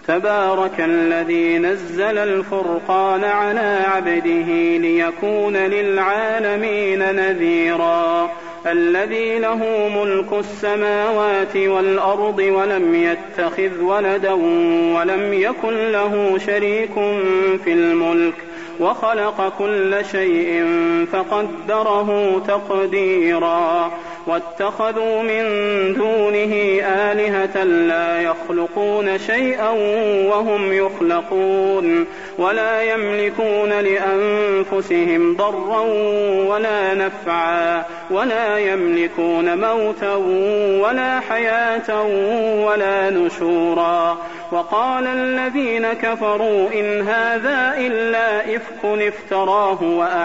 تبارك الذي نزل الفرقان على عبده ليكون للعالمين نذيرا الذي له ملك السماوات والأرض ولم يتخذ ولدا ولم يكن له شريك في الملك وخلق كل شيء فقدره تقديرا واتخذوا من دونه آلهة لا يخلقون شيئا وهم يخلقون ولا يملكون لأنفسهم ضرا ولا نفعا ولا يملكون موتا ولا حياة ولا نشورا وقال الذين كفروا إن هذا إلا إفك افتراه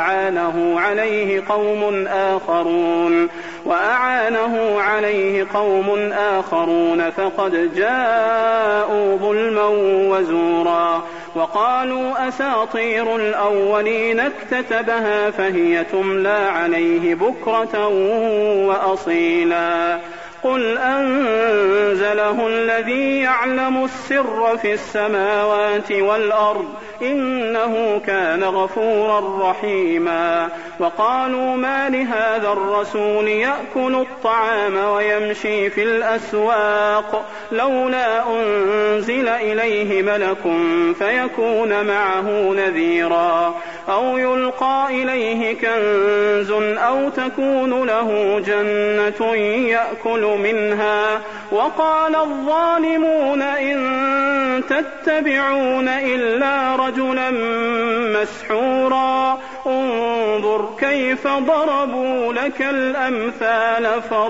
وأعانه عليه قوم آخرون فقد جاءوا ظلما وزورا وقالوا أساطير الأولين اكتتبها فهي تملى عليه بكرة وأصيلا قل أنزله الذي يعلم السر في السماوات والأرض إنه كان غفورا رحيما وقالوا ما لهذا الرسول يأكل الطعام ويمشي في الأسواق لولا أنزل إليه ملك فيكون معه نذيرا أو يلقى إليه كنز أو تكون له جنة يأكل منها وقال الظالمون إن تتبعون إلا رجلا مسحورا انظر كيف ضربوا لك الأمثال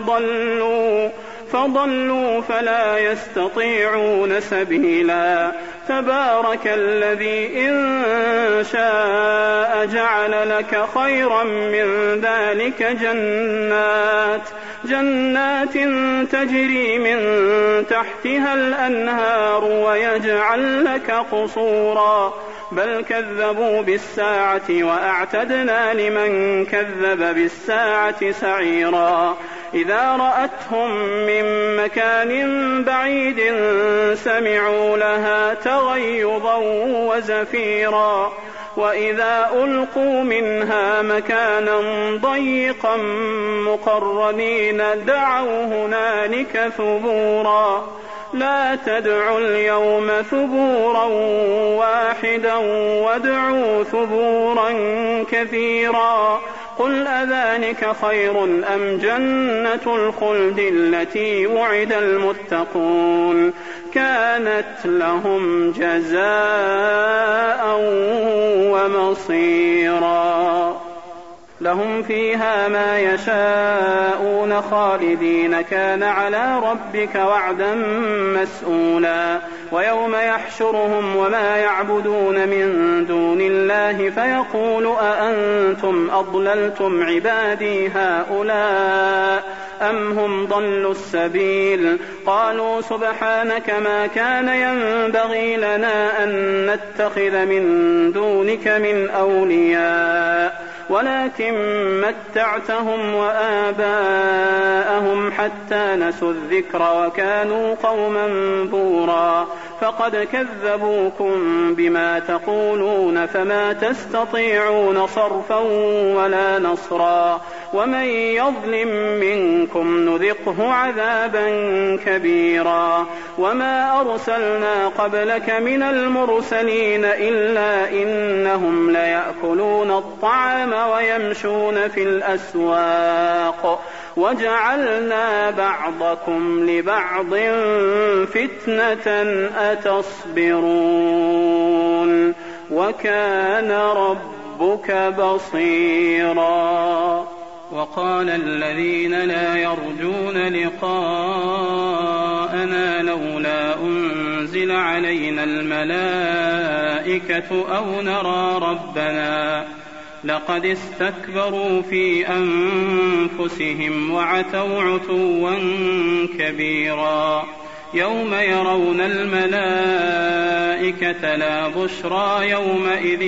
فضلوا فلا يستطيعون سبيلا تبارك الذي إن شاء جعل لك خيرا من ذلك جنات تجري من تحتها الأنهار ويجعل لك قصورا بل كذبوا بالساعة وأعتدنا لمن كذب بالساعة سعيرا إذا رأتهم من مكان بعيد سمعوا لها تغيظا وزفيرا وإذا ألقوا منها مكانا ضيقا مقرنين دعوا هنالك ثبورا لا تدعوا اليوم ثبورا واحدا وادعوا ثبورا كثيرا قل أذلك خير أم جنة الخلد التي وعد المتقون كانت لهم جزاء ومصيرا لهم فيها ما يشاءون خالدين كان على ربك وعدا مسئولا ويوم يحشرهم وما يعبدون من دون الله فيقول أأنتم أضللتم عبادي هؤلاء أم هم ضلوا السبيل قالوا سبحانك ما كان ينبغي لنا أن نتخذ من دونك من أولياء ولكن متعتهم وآباءهم حتى نسوا الذكر وكانوا قوما بورا فقد كذبوكم بما تقولون فما تستطيعون صرفا ولا نصرا ومن يظلم منكم نذقه عذابا كبيرا وما أرسلنا قبلك من المرسلين إلا إنهم ليأكلون الطعام ويمشون في الأسواق وجعلنا بعضكم لبعض فتنة أتصبرون وكان ربك بصيرا وقال الذين لا يرجون لقاءنا لولا أنزل علينا الملائكة أو نرى ربنا لقد استكبروا في أنفسهم وعتوا عتوا كبيرا يوم يرون الملائكة لا بشرى يومئذ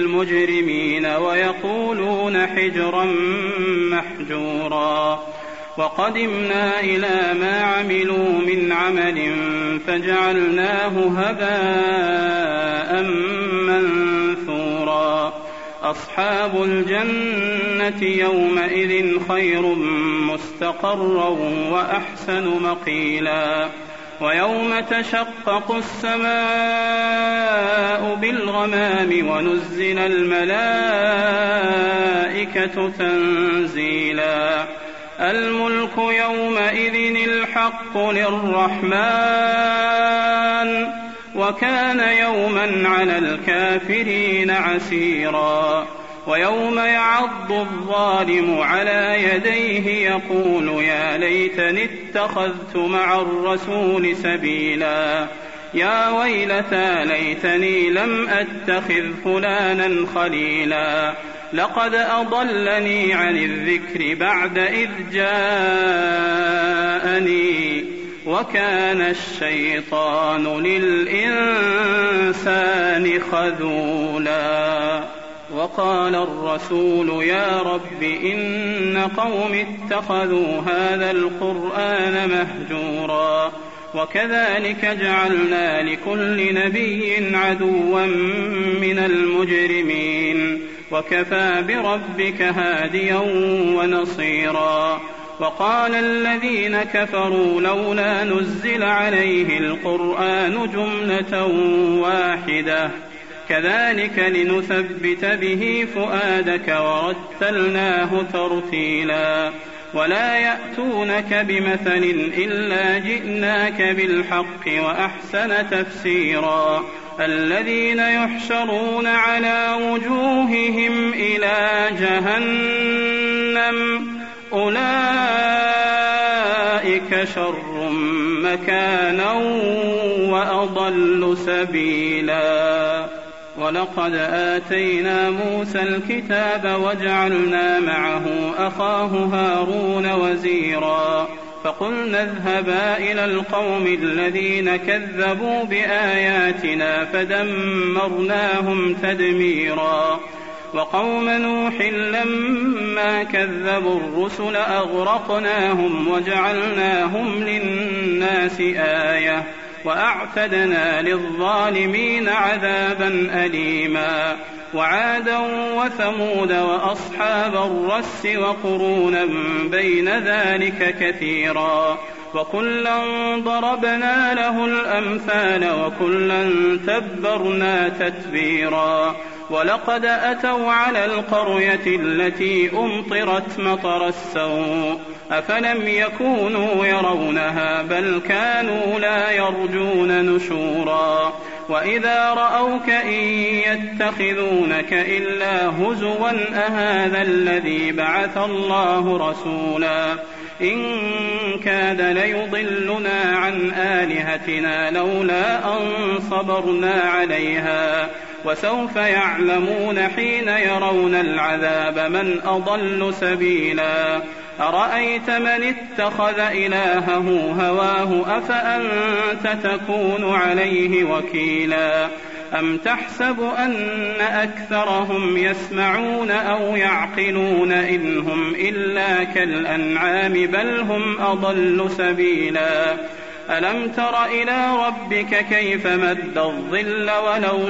للمجرمين ويقولون حجرا محجورا وقدمنا إلى ما عملوا من عمل فجعلناه هباء منثورا. أصحاب الجنة يومئذ خير مستقرا وأحسن مقيلا. ويوم تشقق السماء بالغمام ونزل الملائكة تنزيلا. الملك يومئذ الحق للرحمن وكان يوما على الكافرين عسيرا. ويوم يعض الظالم على يديه يقول يا ليتني اتخذت مع الرسول سبيلا. يا ويلتى ليتني لم أتخذ فلانا خليلا. لقد أضلني عن الذكر بعد إذ جاءني وكان الشيطان للإنسان خذولا. وقال الرسول يا رب إن قوم اتخذوا هذا القرآن مهجورا. وكذلك جعلنا لكل نبي عدوا من المجرمين وكفى بربك هاديا ونصيرا. وقال الذين كفروا لولا نزل عليه القرآن جملة واحدة كذلك لنثبت به فؤادك ورتلناه ترتيلا. ولا يأتونك بمثل إلا جئناك بالحق وأحسن تفسيرا. الذين يحشرون على وجوههم إلى جهنم أولئك شر مكانا وأضل سبيلا. ولقد آتينا موسى الكتاب وجعلنا معه أخاه هارون وزيرا. فقلنا اذهبا إلى القوم الذين كذبوا بآياتنا فدمرناهم تدميرا. وقوم نوح لما كذبوا الرسل أغرقناهم وجعلناهم للناس آية وأعتدنا للظالمين عذابا أليما. وعادا وثمود وأصحاب الرس وقرونا بين ذلك كثيرا. وكلا ضربنا له الأمثال وكلا تبرنا تتبيرا. ولقد أتوا على القرية التي أمطرت مطر السوء أفلم يكونوا يرونها بل كانوا لا يرجون نشورا. وإذا رأوك إن يتخذونك إلا هزوا أهذا الذي بعث الله رسولا. إن كاد ليضلنا عن آلهتنا لولا أن صبرنا عليها. وسوف يعلمون حين يرون العذاب من أضل سبيلا. أرأيت من اتخذ إلهه هواه أفأنت تكون عليه وكيلا. أم تحسب أن أكثرهم يسمعون أو يعقلون إن هم إلا كالأنعام بل هم أضل سبيلا. ألم تر إلى ربك كيف مد الظل ولو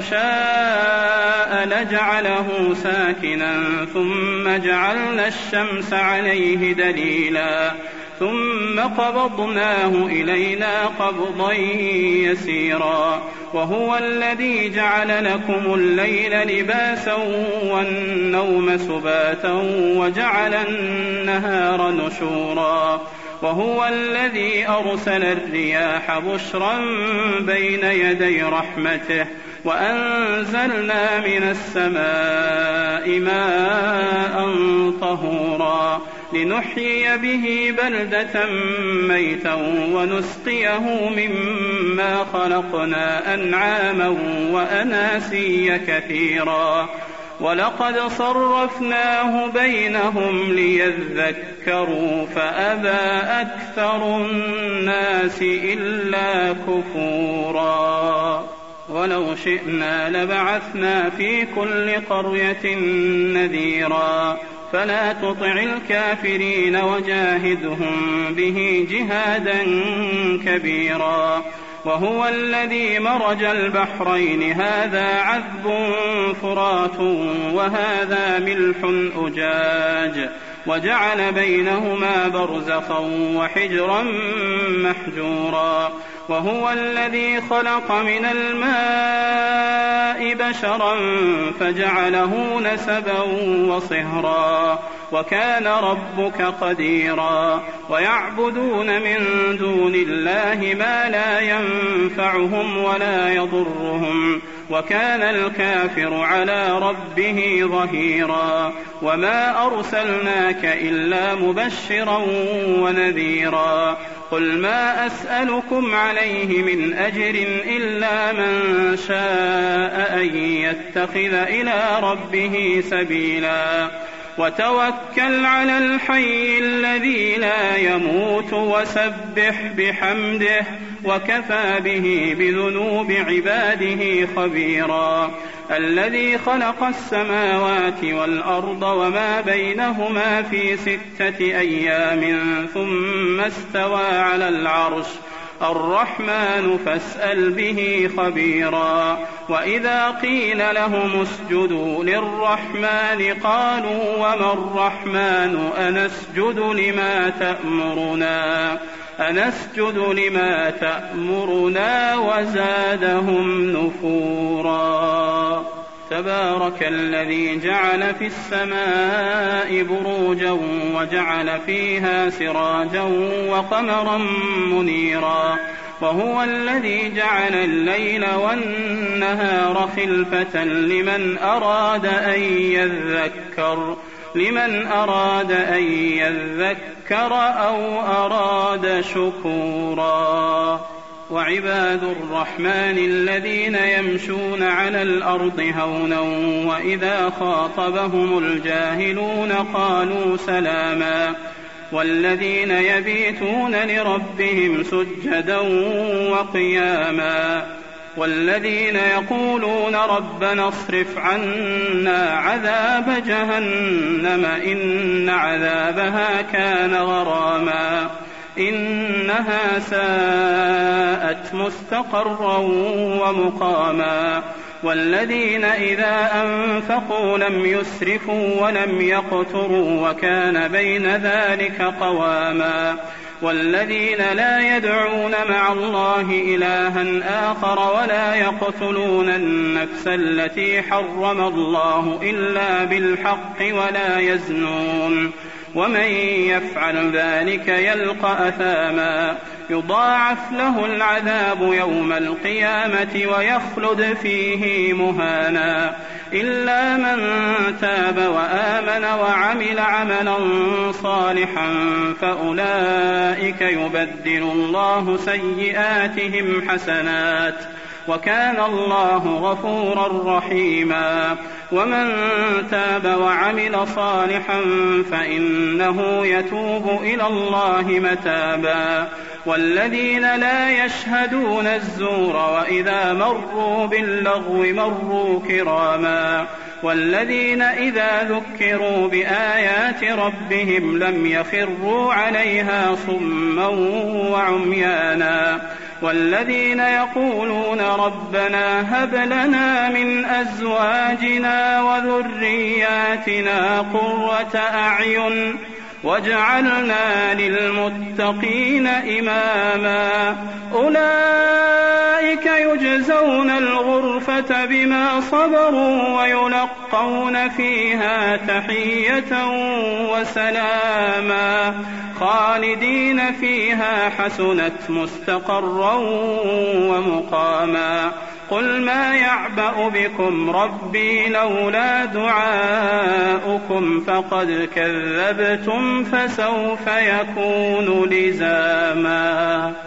شاء لجعله ساكنا ثم جعلنا الشمس عليه دليلا ثم قبضناه إلينا قبضا يسيرا. وهو الذي جعل لكم الليل لباسا والنوم سباتا وجعل النهار نشورا. وهو الذي أرسل الرياح بشرا بين يدي رحمته وأنزلنا من السماء ماء طهورا لنحيي به بلدة ميتا ونسقيه مما خلقنا أنعاما وأناسيا كثيرا. ولقد صرفناه بينهم ليذكروا فأبى أكثر الناس إلا كفورا. ولو شئنا لبعثنا في كل قرية نذيرا فلا تطع الكافرين وجاهدهم به جهادا كبيرا. وهو الذي مرج البحرين هذا عذب فرات وهذا ملح أجاج وجعل بينهما برزخا وحجرا محجورا. وهو الذي خلق من الماء بشرا فجعله نسبا وصهرا وكان ربك قديرا. ويعبدون من دون الله ما لا ينفعهم ولا يضرهم وكان الكافر على ربه ظهيرا. وما أرسلناك إلا مبشرا ونذيرا. قل ما أسألكم عليه من أجر إلا من شاء أن يتخذ إلى ربه سبيلا. وتوكل على الحي الذي لا يموت وسبح بحمده وكفى به بذنوب عباده خبيرا. الذي خلق السماوات والأرض وما بينهما في 6 أيام ثم استوى على العرش الرحمن فاسأل به خبيرا. وإذا قيل لهم اسجدوا للرحمن قالوا وما الرحمن أنسجد لما تأمرنا وزادهم نفورا. تبارك الذي جعل في السماء بروجا وجعل فيها سراجا وقمرا منيرا. وهو الذي جعل الليل والنهار خلفة لمن أراد أن يذكر أو أراد شكورا. وعباد الرحمن الذين يمشون على الأرض هونا وإذا خاطبهم الجاهلون قالوا سلاما. والذين يبيتون لربهم سجدا وقياما. والذين يقولون ربنا اصرف عنا عذاب جهنم إن عذابها كان غراما إنها ساءت مستقرا ومقاما. والذين إذا أنفقوا لم يسرفوا ولم يقتروا وكان بين ذلك قواما. والذين لا يدعون مع الله إلها آخر ولا يقتلون النفس التي حرم الله إلا بالحق ولا يزنون ومن يفعل ذلك يلقى أثاما يضاعف له العذاب يوم القيامة ويخلد فيه مهانا إلا من تاب وآمن وعمل عملا صالحا فأولئك يبدل الله سيئاتهم حسنات وكان الله غفورا رحيما. ومن تاب وعمل صالحا فإنه يتوب إلى الله متابا. والذين لا يشهدون الزور وإذا مروا باللغو مروا كراما. والذين إذا ذكروا بآيات ربهم لم يخروا عليها صما وعميانا. والذين يقولون ربنا هب لنا من أزواجنا وذرياتنا قرة أعين واجعلنا للمتقين إماما. أولئك يجزون الغرفة بما صبروا ويلقون فيها تحية وسلاما خالدين فيها حسنت مستقرا ومقاما. قل ما يعبأ بكم ربي لولا دعاؤكم فقد كذبتم فسوف يكون لزاما.